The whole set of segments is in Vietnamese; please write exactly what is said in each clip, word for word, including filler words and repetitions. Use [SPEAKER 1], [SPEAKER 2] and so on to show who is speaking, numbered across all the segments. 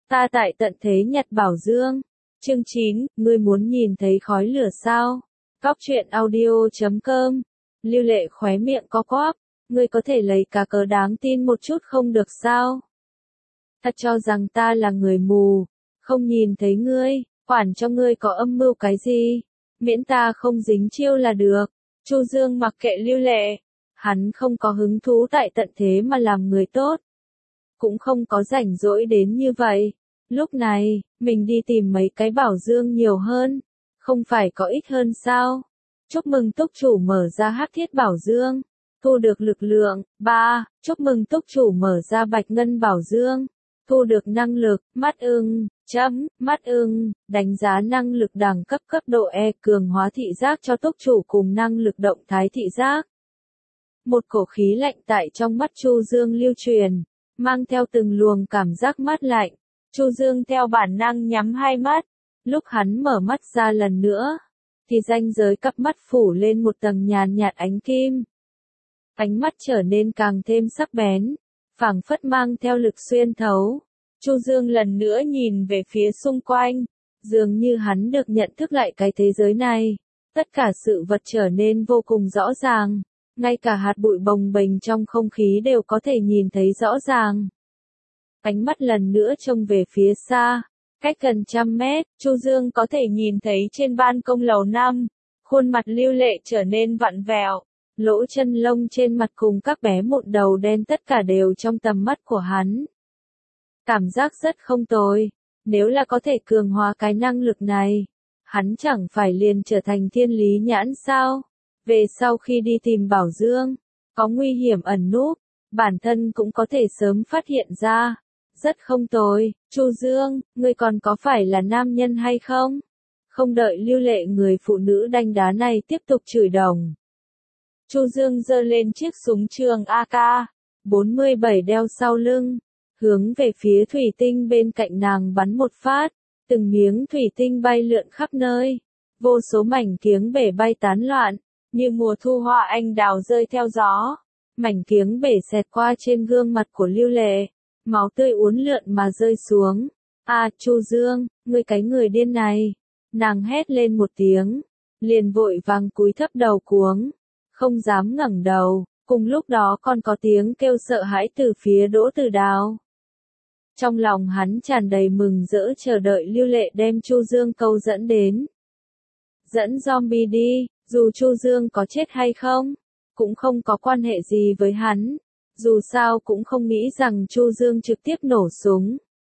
[SPEAKER 1] Ta tại tận thế nhặt bảo dương. Chương chín, ngươi muốn nhìn thấy khói lửa sao? Cóc truyện audio chấm com. Lưu Lệ khóe miệng co quắp, ngươi có thể lấy cá cớ đáng tin một chút không được sao? Thật cho rằng ta là người mù, không nhìn thấy ngươi, quản cho ngươi có âm mưu cái gì, miễn ta không dính chiêu là được. Chu Dương mặc kệ Lưu Lệ, hắn không có hứng thú tại tận thế mà làm người tốt, cũng không có rảnh rỗi đến như vậy. Lúc này, mình đi tìm mấy cái bảo dương nhiều hơn, không phải có ích hơn sao? Chúc mừng túc chủ mở ra hắc thiết bảo dương, thu được lực lượng. Ba. Chúc mừng túc chủ mở ra bạch ngân bảo dương, thu được năng lực. Mắt ưng, chấm, mắt ưng, đánh giá năng lực đẳng cấp cấp độ E, cường hóa thị giác cho túc chủ cùng năng lực động thái thị giác. Một cổ khí lạnh tại trong mắt Chu Dương lưu truyền, mang theo từng luồng cảm giác mát lạnh. Chu Dương theo bản năng nhắm hai mắt, lúc hắn mở mắt ra lần nữa, thì ranh giới cặp mắt phủ lên một tầng nhàn nhạt ánh kim. Ánh mắt trở nên càng thêm sắc bén, phảng phất mang theo lực xuyên thấu. Chu Dương lần nữa nhìn về phía xung quanh, dường như hắn được nhận thức lại cái thế giới này. Tất cả sự vật trở nên vô cùng rõ ràng, ngay cả hạt bụi bồng bềnh trong không khí đều có thể nhìn thấy rõ ràng. Ánh mắt lần nữa trông về phía xa, cách gần trăm mét, Chu Dương có thể nhìn thấy trên ban công lầu năm, khuôn mặt Lưu Lệ trở nên vặn vẹo, lỗ chân lông trên mặt cùng các bé mụn đầu đen tất cả đều trong tầm mắt của hắn. Cảm giác rất không tồi, nếu là có thể cường hóa cái năng lực này, hắn chẳng phải liền trở thành thiên lý nhãn sao? Về sau khi đi tìm bảo dương, có nguy hiểm ẩn núp, bản thân cũng có thể sớm phát hiện ra. Rất không tồi. Chu Dương, ngươi còn có phải là nam nhân hay không? Không đợi Lưu Lệ người phụ nữ đanh đá này tiếp tục chửi đồng, Chu Dương giơ lên chiếc súng trường A K bốn mươi bảy đeo sau lưng, hướng về phía thủy tinh bên cạnh nàng bắn một phát, từng miếng thủy tinh bay lượn khắp nơi, vô số mảnh kiếng bể bay tán loạn, như mùa thu hoa anh đào rơi theo gió. Mảnh kiếng bể xẹt qua trên gương mặt của Lưu Lệ, máu tươi uốn lượn mà rơi xuống. À, Chu Dương, ngươi cái người điên này. Nàng hét lên một tiếng, liền vội vàng cúi thấp đầu cuống, không dám ngẩng đầu. Cùng lúc đó còn có tiếng kêu sợ hãi từ phía Đỗ Tử Đào. Trong lòng hắn tràn đầy mừng rỡ chờ đợi Lưu Lệ đem Chu Dương câu dẫn đến. Dẫn zombie đi, dù Chu Dương có chết hay không, cũng không có quan hệ gì với hắn. Dù sao cũng không nghĩ rằng Chu Dương trực tiếp nổ súng.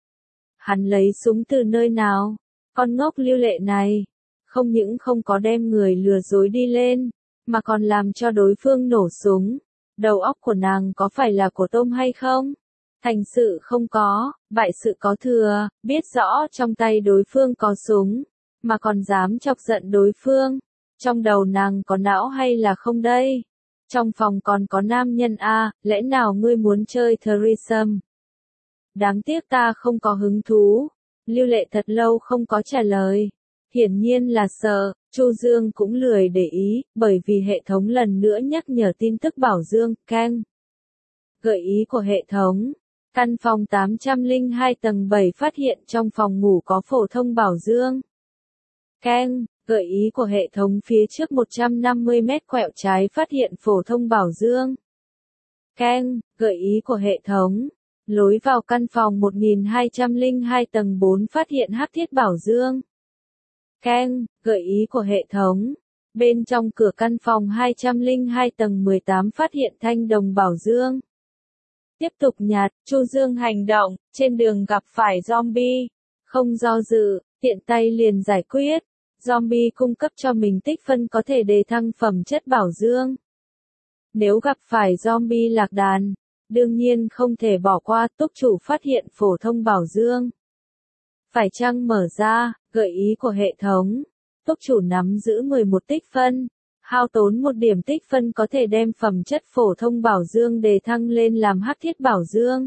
[SPEAKER 1] Hắn lấy súng từ nơi nào? Con ngốc Lưu Lệ này, không những không có đem người lừa dối đi lên, mà còn làm cho đối phương nổ súng. Đầu óc của nàng có phải là của tôm hay không? Thành sự không có, bại sự có thừa, biết rõ trong tay đối phương có súng, mà còn dám chọc giận đối phương. Trong đầu nàng có não hay là không đây? Trong phòng còn có nam nhân a, lẽ nào ngươi muốn chơi threesome? Đáng tiếc ta không có hứng thú. Lưu Lệ thật lâu không có trả lời. Hiển nhiên là sợ, Chu Dương cũng lười để ý, bởi vì hệ thống lần nữa nhắc nhở tin tức bảo dương, Ken. Gợi ý của hệ thống. Căn phòng tám trăm lẻ hai tầng bảy phát hiện trong phòng ngủ có phổ thông bảo dương. Ken. Gợi ý của hệ thống phía trước một trăm năm mươi mét quẹo trái phát hiện phổ thông bảo dương. Ken. Gợi ý của hệ thống. Lối vào căn phòng một nghìn hai trăm lẻ hai tầng bốn phát hiện hắc thiết bảo dương. Ken. Gợi ý của hệ thống. Bên trong cửa căn phòng hai trăm lẻ hai tầng mười tám phát hiện thanh đồng bảo dương. Tiếp tục nhặt, Chu Dương hành động, trên đường gặp phải zombie. Không do dự, tiện tay liền giải quyết. Zombie cung cấp cho mình tích phân có thể đề thăng phẩm chất bảo dương. Nếu gặp phải zombie lạc đàn, đương nhiên không thể bỏ qua. Túc chủ phát hiện phổ thông bảo dương. Phải chăng mở ra, gợi ý của hệ thống. Túc chủ nắm giữ mười một tích phân. Hao tốn một điểm tích phân có thể đem phẩm chất phổ thông bảo dương đề thăng lên làm hắc thiết bảo dương.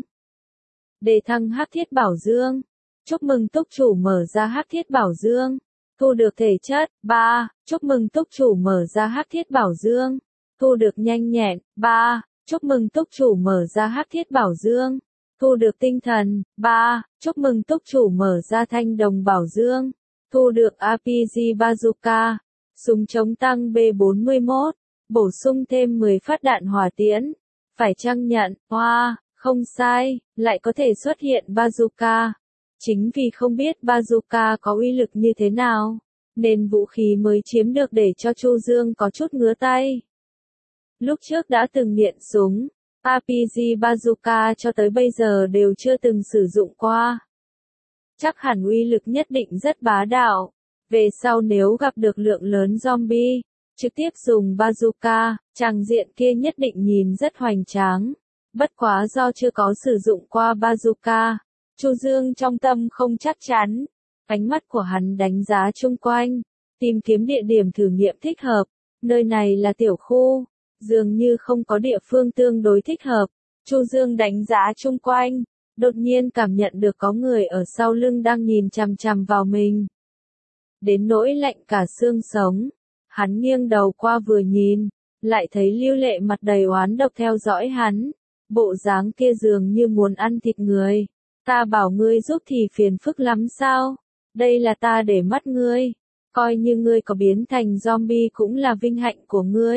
[SPEAKER 1] Đề thăng hắc thiết bảo dương. Chúc mừng túc chủ mở ra hắc thiết bảo dương. Thu được thể chất. Ba. Chúc mừng túc chủ mở ra hắc thiết bảo dương. Thu được nhanh nhẹn. Ba. Chúc mừng túc chủ mở ra hắc thiết bảo dương. Thu được tinh thần. ba. Chúc mừng túc chủ mở ra thanh đồng bảo dương. Thu được rờ pê giê Bazooka. Súng chống tăng B bốn mươi mốt. Bổ sung thêm mười phát đạn hỏa tiễn. Phải chăng nhận? Wow, không sai, lại có thể xuất hiện bazooka. Chính vì không biết bazooka có uy lực như thế nào, nên vũ khí mới chiếm được để cho Chu Dương có chút ngứa tay. Lúc trước đã từng nghiện súng, rờ pê giê Bazooka cho tới bây giờ đều chưa từng sử dụng qua. Chắc hẳn uy lực nhất định rất bá đạo. Về sau nếu gặp được lượng lớn zombie, trực tiếp dùng bazooka, tràng diện kia nhất định nhìn rất hoành tráng. Bất quá do chưa có sử dụng qua bazooka, Chu Dương trong tâm không chắc chắn. Ánh mắt của hắn đánh giá chung quanh, tìm kiếm địa điểm thử nghiệm thích hợp. Nơi này là tiểu khu, dường như không có địa phương tương đối thích hợp. Chu Dương đánh giá chung quanh, đột nhiên cảm nhận được có người ở sau lưng đang nhìn chằm chằm vào mình. Đến nỗi lạnh cả xương sống. Hắn nghiêng đầu qua vừa nhìn, lại thấy Lưu Lệ mặt đầy oán độc theo dõi hắn. Bộ dáng kia dường như muốn ăn thịt người. Ta bảo ngươi giúp thì phiền phức lắm sao? Đây là ta để mắt ngươi. Coi như ngươi có biến thành zombie cũng là vinh hạnh của ngươi.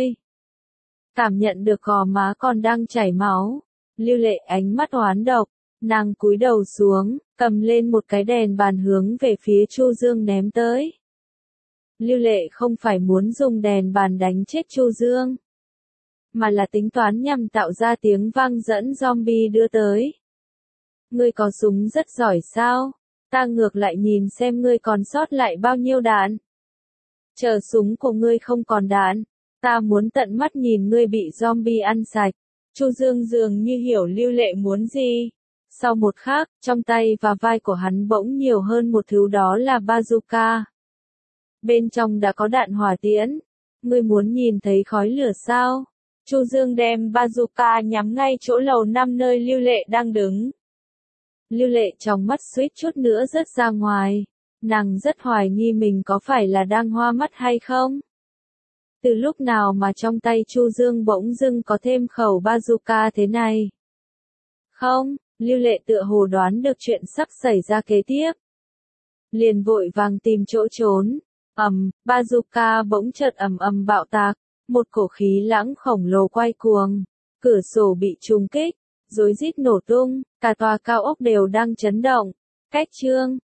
[SPEAKER 1] Cảm nhận được gò má còn đang chảy máu. Lưu Lệ ánh mắt oán độc. Nàng cúi đầu xuống, cầm lên một cái đèn bàn hướng về phía Chu Dương ném tới. Lưu Lệ không phải muốn dùng đèn bàn đánh chết Chu Dương, mà là tính toán nhằm tạo ra tiếng vang dẫn zombie đưa tới. Ngươi có súng rất giỏi sao? Ta ngược lại nhìn xem ngươi còn sót lại bao nhiêu đạn. Chờ súng của ngươi không còn đạn, ta muốn tận mắt nhìn ngươi bị zombie ăn sạch. Chu Dương dường như hiểu Lưu Lệ muốn gì. Sau một khắc, trong tay và vai của hắn bỗng nhiều hơn một thứ, đó là bazooka. Bên trong đã có đạn hỏa tiễn. Ngươi muốn nhìn thấy khói lửa sao? Chu Dương đem bazooka nhắm ngay chỗ lầu năm nơi Lưu Lệ đang đứng. Lưu Lệ trong mắt suýt chút nữa rớt ra ngoài. Nàng rất hoài nghi mình có phải là đang hoa mắt hay không? Từ lúc nào mà trong tay Chu Dương bỗng dưng có thêm khẩu bazooka thế này? Không, Lưu Lệ tựa hồ đoán được chuyện sắp xảy ra kế tiếp. Liền vội vàng tìm chỗ trốn. Ầm, bazooka bỗng chợt ầm ầm bạo tạc, một cổ khí lãng khổng lồ quay cuồng, cửa sổ bị trùng kích, rối rít nổ tung, cả tòa cao ốc đều đang chấn động. Cách chương